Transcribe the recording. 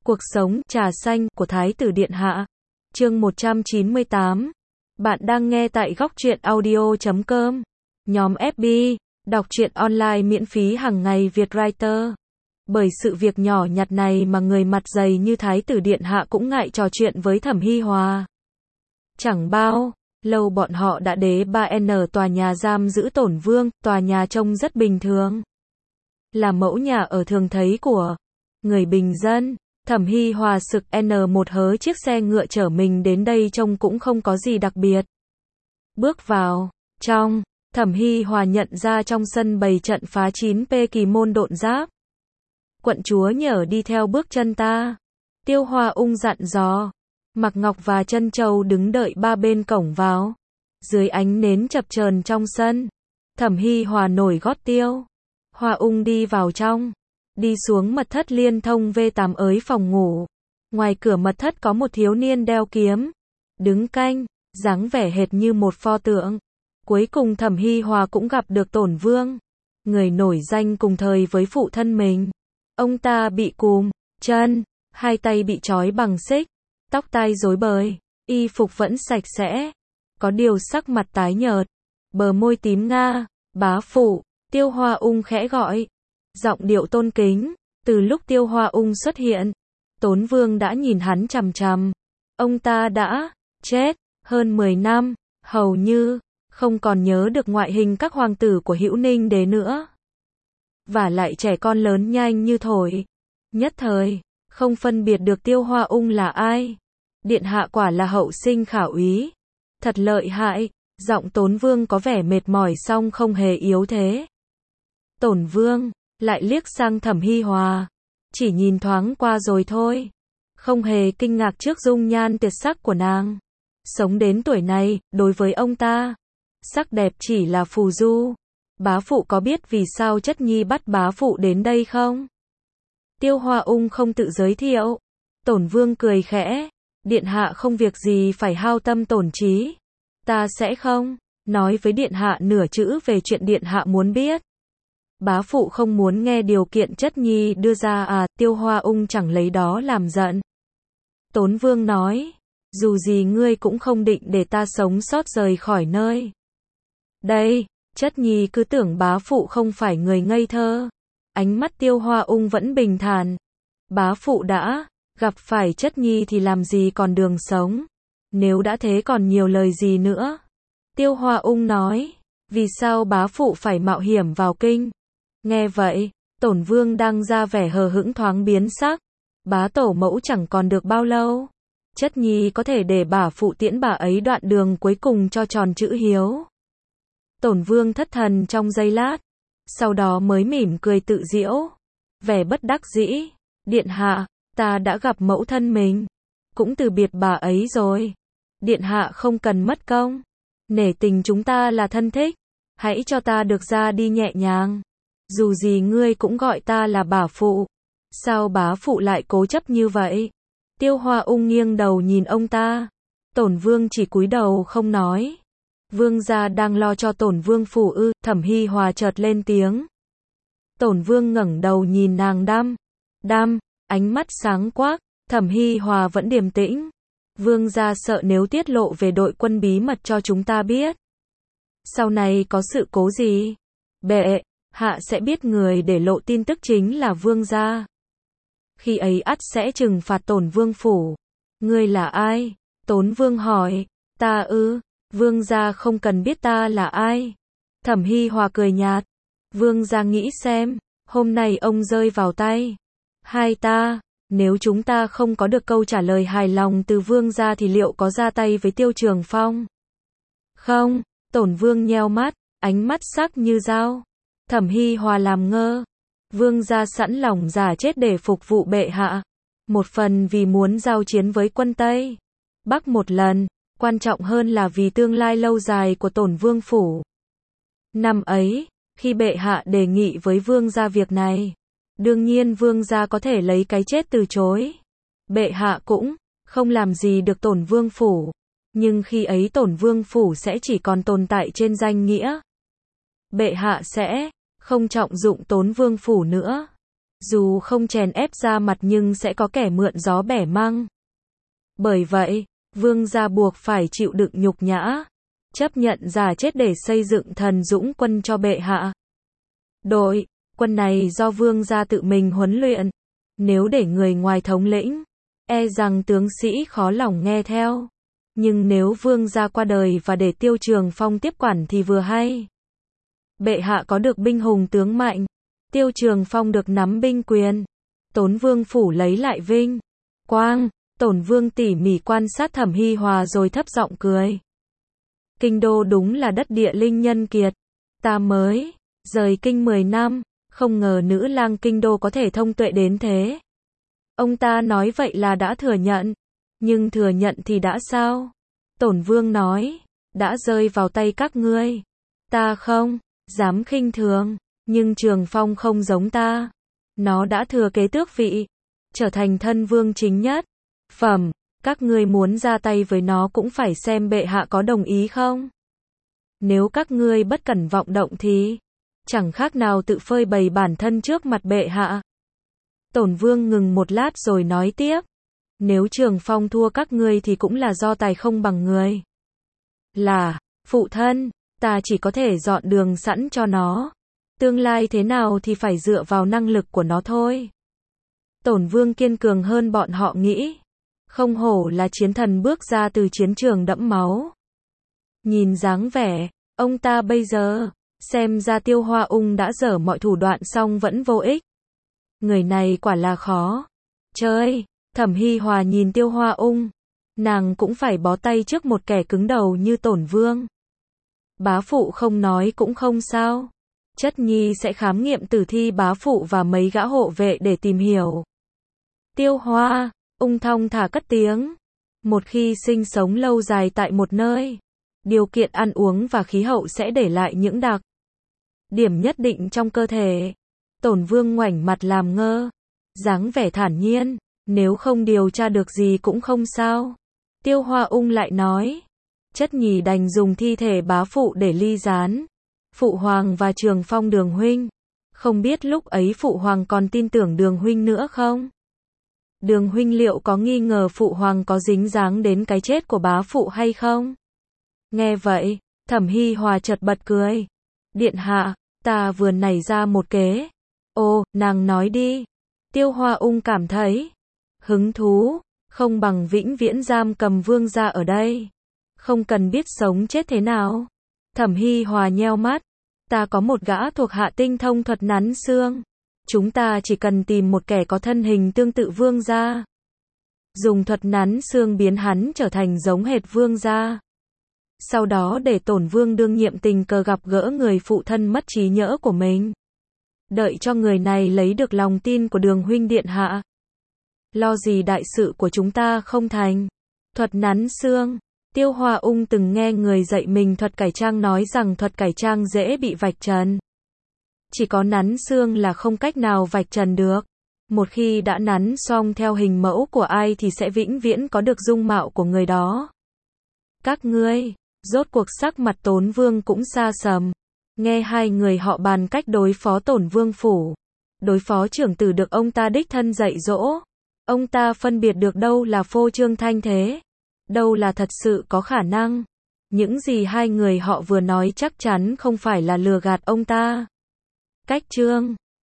Cuộc sống trà xanh của Thái tử Điện Hạ. Chương 198. Bạn đang nghe tại góc truyện audio.com. Nhóm FB, đọc truyện online miễn phí hàng ngày Việt Writer. Bởi sự việc nhỏ nhặt này mà người mặt dày như Thái tử Điện Hạ cũng ngại trò chuyện với Thẩm Hi Hòa. Chẳng bao lâu bọn họ đã đến 3N tòa nhà giam giữ Tổn Vương, tòa nhà trông rất bình thường. Là mẫu nhà ở thường thấy của người bình dân. Thẩm Hi Hòa sực N1 hớ chiếc xe ngựa chở mình đến đây trông cũng không có gì đặc biệt. Bước vào trong, Thẩm Hi Hòa nhận ra trong sân bày trận phá 9P kỳ môn độn giáp. Quận chúa nhờ đi theo bước chân ta. Tiêu Hoa ung dặn dò. Mạc Ngọc và Trân Châu đứng đợi ba bên cổng vào. Dưới ánh nến chập chờn trong sân, Thẩm Hi Hòa nổi gót Tiêu Hoa ung đi vào trong. Đi xuống mật thất liên thông V8 ới phòng ngủ. Ngoài cửa mật thất có một thiếu niên đeo kiếm, đứng canh, dáng vẻ hệt như một pho tượng. Cuối cùng Thẩm Hi Hòa cũng gặp được Tổn Vương, người nổi danh cùng thời với phụ thân mình. Ông ta bị cùm chân, hai tay bị trói bằng xích, tóc tai rối bời, y phục vẫn sạch sẽ, có điều sắc mặt tái nhợt, bờ môi tím nga. Bá phụ, Tiêu Hoa ung khẽ gọi. Giọng điệu tôn kính. Từ lúc Tiêu Hoa ung xuất hiện, Tốn Vương đã nhìn hắn chằm chằm. Ông ta đã chết hơn 10 năm, hầu như không còn nhớ được ngoại hình các hoàng tử của Hữu Ninh Đế nữa. Và lại trẻ con lớn nhanh như thổi. Nhất thời, không phân biệt được Tiêu Hoa ung là ai. Điện hạ quả là hậu sinh khả úy. Thật lợi hại. Giọng Tốn Vương có vẻ mệt mỏi song không hề yếu thế. Tổn Vương lại liếc sang Thẩm Hi Hòa, chỉ nhìn thoáng qua rồi thôi, không hề kinh ngạc trước dung nhan tuyệt sắc của nàng. Sống đến tuổi này, đối với ông ta, sắc đẹp chỉ là phù du. Bá phụ có biết vì sao Chất Nhi bắt bá phụ đến đây không? Tiêu Hoa ung không tự giới thiệu. Tổn Vương cười khẽ. Điện hạ không việc gì phải hao tâm tổn trí. Ta sẽ không nói với điện hạ nửa chữ về chuyện điện hạ muốn biết. Bá phụ không muốn nghe điều kiện Chất Nhi đưa ra à? Tiêu Hoa ung chẳng lấy đó làm giận. Tốn Vương nói, dù gì ngươi cũng không định để ta sống sót rời khỏi nơi đây. Chất Nhi cứ tưởng bá phụ không phải người ngây thơ. Ánh mắt Tiêu Hoa ung vẫn bình thản. Bá phụ đã gặp phải Chất Nhi thì làm gì còn đường sống. Nếu đã thế còn nhiều lời gì nữa. Tiêu Hoa ung nói, vì sao bá phụ phải mạo hiểm vào kinh? Nghe vậy, Tổn Vương đang ra vẻ hờ hững thoáng biến sắc. Bá tổ mẫu chẳng còn được bao lâu. Chất Nhi có thể để bá phụ tiễn bà ấy đoạn đường cuối cùng cho tròn chữ hiếu. Tổn Vương thất thần trong giây lát, sau đó mới mỉm cười tự giễu, vẻ bất đắc dĩ. Điện hạ, ta đã gặp mẫu thân mình, cũng từ biệt bà ấy rồi. Điện hạ không cần mất công, nể tình chúng ta là thân thích, hãy cho ta được ra đi nhẹ nhàng. Dù gì ngươi cũng gọi ta là bá phụ. Sao bá phụ lại cố chấp như vậy? Tiêu Hoa ung nghiêng đầu nhìn ông ta. Tổn Vương chỉ cúi đầu không nói. Vương gia đang lo cho Tổn Vương phủ ư? Thẩm Hi Hòa chợt lên tiếng. Tổn Vương ngẩng đầu nhìn nàng đăm, ánh mắt sáng quắc. Thẩm Hi Hòa vẫn điềm tĩnh. Vương gia sợ nếu tiết lộ về đội quân bí mật cho chúng ta biết, sau này có sự cố gì, bệ hạ sẽ biết người để lộ tin tức chính là vương gia. Khi ấy ắt sẽ trừng phạt Tổn Vương phủ. Ngươi là ai? Tốn Vương hỏi. Ta ư? Vương gia không cần biết ta là ai. Thẩm Hi Hòa cười nhạt. Vương gia nghĩ xem, hôm nay ông rơi vào tay hai ta, nếu chúng ta không có được câu trả lời hài lòng từ vương gia thì liệu có ra tay với Tiêu Trường Phong? Không. Tổn Vương nheo mắt, ánh mắt sắc như dao. Thẩm Hi Hòa làm ngơ. Vương gia sẵn lòng giả chết để phục vụ bệ hạ. Một phần vì muốn giao chiến với quân Tây Bắc một lần, quan trọng hơn là vì tương lai lâu dài của Tổn Vương phủ. Năm ấy, khi bệ hạ đề nghị với vương gia việc này, đương nhiên vương gia có thể lấy cái chết từ chối. Bệ hạ cũng không làm gì được Tổn Vương phủ. Nhưng khi ấy Tổn Vương phủ sẽ chỉ còn tồn tại trên danh nghĩa. Bệ hạ sẽ không trọng dụng Tốn Vương phủ nữa. Dù không chèn ép ra mặt nhưng sẽ có kẻ mượn gió bẻ măng. Bởi vậy, vương gia buộc phải chịu đựng nhục nhã, chấp nhận giả chết để xây dựng thần dũng quân cho bệ hạ. Đội quân này do vương gia tự mình huấn luyện, nếu để người ngoài thống lĩnh, e rằng tướng sĩ khó lòng nghe theo. Nhưng nếu vương gia qua đời và để Tiêu Trường Phong tiếp quản thì vừa hay. Bệ hạ có được binh hùng tướng mạnh, Tiêu Trường Phong được nắm binh quyền, Tốn Vương phủ lấy lại vinh quang. Tổn Vương tỉ mỉ quan sát Thẩm Hi Hòa rồi thấp giọng cười. Kinh đô đúng là đất địa linh nhân kiệt. Ta mới rời kinh 10 năm, không ngờ nữ lang kinh đô có thể thông tuệ đến thế. Ông ta nói vậy là đã thừa nhận. Nhưng thừa nhận thì đã sao? Tổn Vương nói, đã rơi vào tay các ngươi. Ta không dám khinh thường, nhưng Trường Phong không giống ta. Nó đã thừa kế tước vị, trở thành thân vương chính nhất. Phẩm, các ngươi muốn ra tay với nó cũng phải xem bệ hạ có đồng ý không. Nếu các ngươi bất cẩn vọng động thì chẳng khác nào tự phơi bày bản thân trước mặt bệ hạ. Tổn Vương ngừng một lát rồi nói tiếp. Nếu Trường Phong thua các ngươi thì cũng là do tài không bằng người. Là phụ thân, ta chỉ có thể dọn đường sẵn cho nó. Tương lai thế nào thì phải dựa vào năng lực của nó thôi. Tổn Vương kiên cường hơn bọn họ nghĩ. Không hổ là chiến thần bước ra từ chiến trường đẫm máu. Nhìn dáng vẻ, ông ta bây giờ, xem ra Tiêu Hoa Ung đã dở mọi thủ đoạn xong vẫn vô ích. Người này quả là khó chơi. Thẩm Hi Hòa nhìn Tiêu Hoa Ung. Nàng cũng phải bó tay trước một kẻ cứng đầu như Tổn Vương. Bá phụ không nói cũng không sao. Chất nhi sẽ khám nghiệm tử thi bá phụ và mấy gã hộ vệ để tìm hiểu. Tiêu Hoa Ung thong thả cất tiếng. Một khi sinh sống lâu dài tại một nơi, điều kiện ăn uống và khí hậu sẽ để lại những đặc điểm nhất định trong cơ thể. Tổn Vương ngoảnh mặt làm ngơ, dáng vẻ thản nhiên. Nếu không điều tra được gì cũng không sao. Tiêu Hoa Ung lại nói. Chất nhì đành dùng thi thể bá phụ để ly gián. Phụ hoàng và Trường Phong Đường huynh. Không biết lúc ấy phụ hoàng còn tin tưởng Đường huynh nữa không? Đường huynh liệu có nghi ngờ phụ hoàng có dính dáng đến cái chết của bá phụ hay không? Nghe vậy, Thẩm Hi Hòa chợt bật cười. Điện hạ, ta vừa nảy ra một kế. Ồ, nàng nói đi. Tiêu Hoa Ung cảm thấy hứng thú, không bằng vĩnh viễn giam cầm vương gia ở đây. Không cần biết sống chết thế nào. Thẩm Hi Hòa nheo mắt. Ta có một gã thuộc hạ tinh thông thuật nắn xương. Chúng ta chỉ cần tìm một kẻ có thân hình tương tự vương gia. Dùng thuật nắn xương biến hắn trở thành giống hệt vương gia. Sau đó để Tổn Vương đương nhiệm tình cờ gặp gỡ người phụ thân mất trí nhớ của mình. Đợi cho người này lấy được lòng tin của Đường huynh điện hạ. Lo gì đại sự của chúng ta không thành. Thuật nắn xương. Tiêu Hoa Ung từng nghe người dạy mình thuật cải trang nói rằng thuật cải trang dễ bị vạch trần. Chỉ có nắn xương là không cách nào vạch trần được. Một khi đã nắn xong theo hình mẫu của ai thì sẽ vĩnh viễn có được dung mạo của người đó. Các ngươi, rốt cuộc sắc mặt Tốn Vương cũng xa sầm. Nghe hai người họ bàn cách đối phó Tổn Vương phủ. Đối phó trưởng tử được ông ta đích thân dạy dỗ. Ông ta phân biệt được đâu là phô trương thanh thế, đâu là thật sự có khả năng. Những gì hai người họ vừa nói chắc chắn không phải là lừa gạt ông ta. Cách chương